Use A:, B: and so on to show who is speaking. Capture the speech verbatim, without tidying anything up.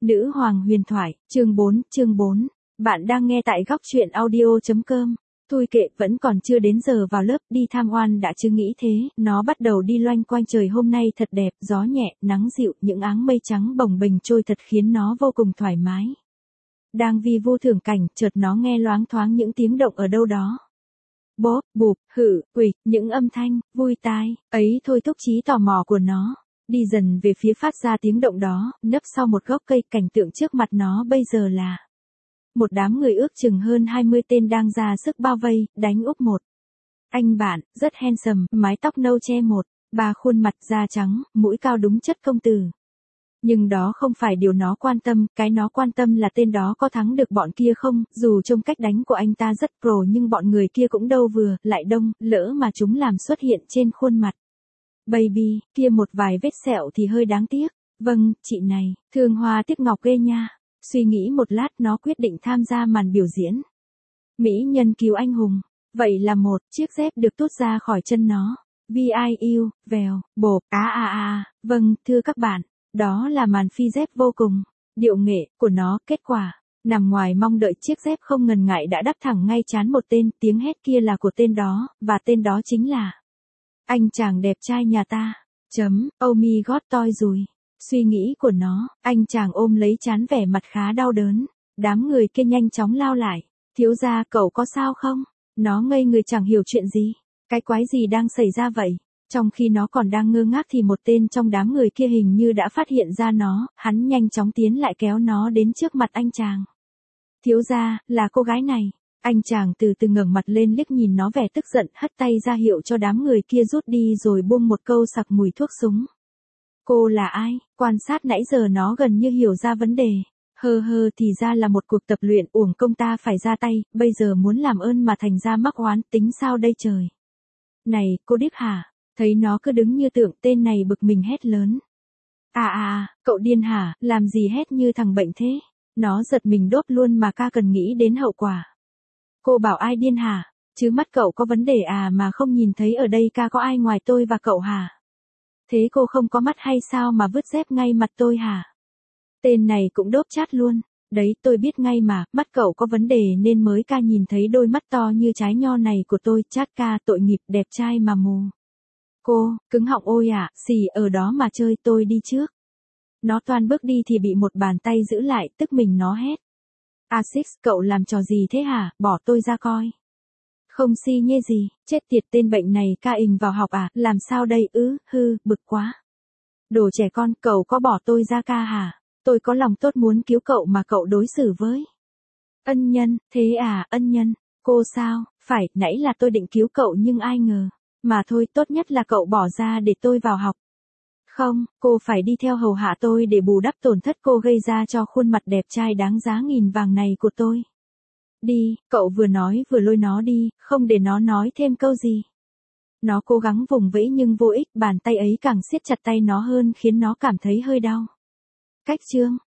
A: Nữ hoàng huyền thoại, chương bốn, chương bốn. Bạn đang nghe tại góc truyện audio chấm com. Thôi kệ, vẫn còn chưa đến giờ vào lớp, đi tham oan đã chứ nghĩ thế, nó bắt đầu đi loanh quanh. Trời hôm nay thật đẹp, gió nhẹ, nắng dịu, những áng mây trắng bồng bềnh trôi thật khiến nó vô cùng thoải mái. Đang vi vu thưởng cảnh, chợt nó nghe loáng thoáng những tiếng động ở đâu đó. Bốp, bụp, hự, quịch, những âm thanh, vui tai, ấy thôi thúc trí tò mò của nó. Đi dần về phía phát ra tiếng động đó, nấp sau một gốc cây. Cảnh tượng trước mặt nó bây giờ là một đám người ước chừng hơn hai mươi tên đang ra sức bao vây, đánh úp một anh bạn, rất handsome, mái tóc nâu che một, ba khuôn mặt da trắng, mũi cao đúng chất công tử. Nhưng đó không phải điều nó quan tâm, cái nó quan tâm là tên đó có thắng được bọn kia không. Dù trông cách đánh của anh ta rất pro nhưng bọn người kia cũng đâu vừa, lại đông, lỡ mà chúng làm xuất hiện trên khuôn mặt baby, kia một vài vết sẹo thì hơi đáng tiếc. Vâng, chị này, thương hoa tiếc ngọc ghê nha. Suy nghĩ một lát nó quyết định tham gia màn biểu diễn. Mỹ nhân cứu anh hùng. Vậy là một chiếc dép được tuốt ra khỏi chân nó. vi i u, vèo, bộp, á a a, vâng, thưa các bạn, đó là màn phi dép vô cùng điệu nghệ của nó. Kết quả, nằm ngoài mong đợi, chiếc dép không ngần ngại đã đắp thẳng ngay trán một tên. Tiếng hét kia là của tên đó, và tên đó chính là anh chàng đẹp trai nhà ta. Chấm, oh my god toi rồi. Suy nghĩ của nó, anh chàng ôm lấy trán vẻ mặt khá đau đớn. Đám người kia nhanh chóng lao lại. Thiếu gia, cậu có sao không? Nó ngây người chẳng hiểu chuyện gì. Cái quái gì đang xảy ra vậy? Trong khi nó còn đang ngơ ngác thì một tên trong đám người kia hình như đã phát hiện ra nó. Hắn nhanh chóng tiến lại kéo nó đến trước mặt anh chàng. Thiếu gia, là cô gái này. Anh chàng từ từ ngẩng mặt lên liếc nhìn nó vẻ tức giận, hất tay ra hiệu cho đám người kia rút đi rồi buông một câu sặc mùi thuốc súng. Cô là ai? Quan sát nãy giờ nó gần như hiểu ra vấn đề. Hơ hơ, thì ra là một cuộc tập luyện, uổng công ta phải ra tay, bây giờ muốn làm ơn mà thành ra mắc oán, tính sao đây trời? Này, cô điếc hả? Thấy nó cứ đứng như tượng, tên này bực mình hét lớn. À à à, cậu điên hả, làm gì hét như thằng bệnh thế? Nó giật mình đốt luôn mà ca cần nghĩ đến hậu quả. Cô bảo ai điên hả? Chứ mắt cậu có vấn đề à mà không nhìn thấy ở đây ca có ai ngoài tôi và cậu hả? Thế cô không có mắt hay sao mà vứt dép ngay mặt tôi hả? Tên này cũng đốp chát luôn. Đấy, tôi biết ngay mà, mắt cậu có vấn đề nên mới ca nhìn thấy đôi mắt to như trái nho này của tôi. Chát ca, tội nghiệp, đẹp trai mà mù. Cô, cứng họng ôi ạ, à, xì ở đó mà chơi, tôi đi trước. Nó toan bước đi thì bị một bàn tay giữ lại, tức mình nó hét. Asix, cậu làm trò gì thế hả, bỏ tôi ra coi. Không si nhê gì, chết tiệt, tên bệnh này ca ình vào học à, làm sao đây, ứ, hư, bực quá. Đồ trẻ con, cậu có bỏ tôi ra ca hả? Tôi có lòng tốt muốn cứu cậu mà cậu đối xử với ân nhân, thế à, ân nhân, cô sao, phải, nãy là tôi định cứu cậu nhưng ai ngờ, mà thôi, tốt nhất là cậu bỏ ra để tôi vào học. Không, cô phải đi theo hầu hạ tôi để bù đắp tổn thất cô gây ra cho khuôn mặt đẹp trai đáng giá nghìn vàng này của tôi. Đi, cậu vừa nói vừa lôi nó đi, không để nó nói thêm câu gì. Nó cố gắng vùng vẫy nhưng vô ích, bàn tay ấy càng siết chặt tay nó hơn khiến nó cảm thấy hơi đau. Cách chương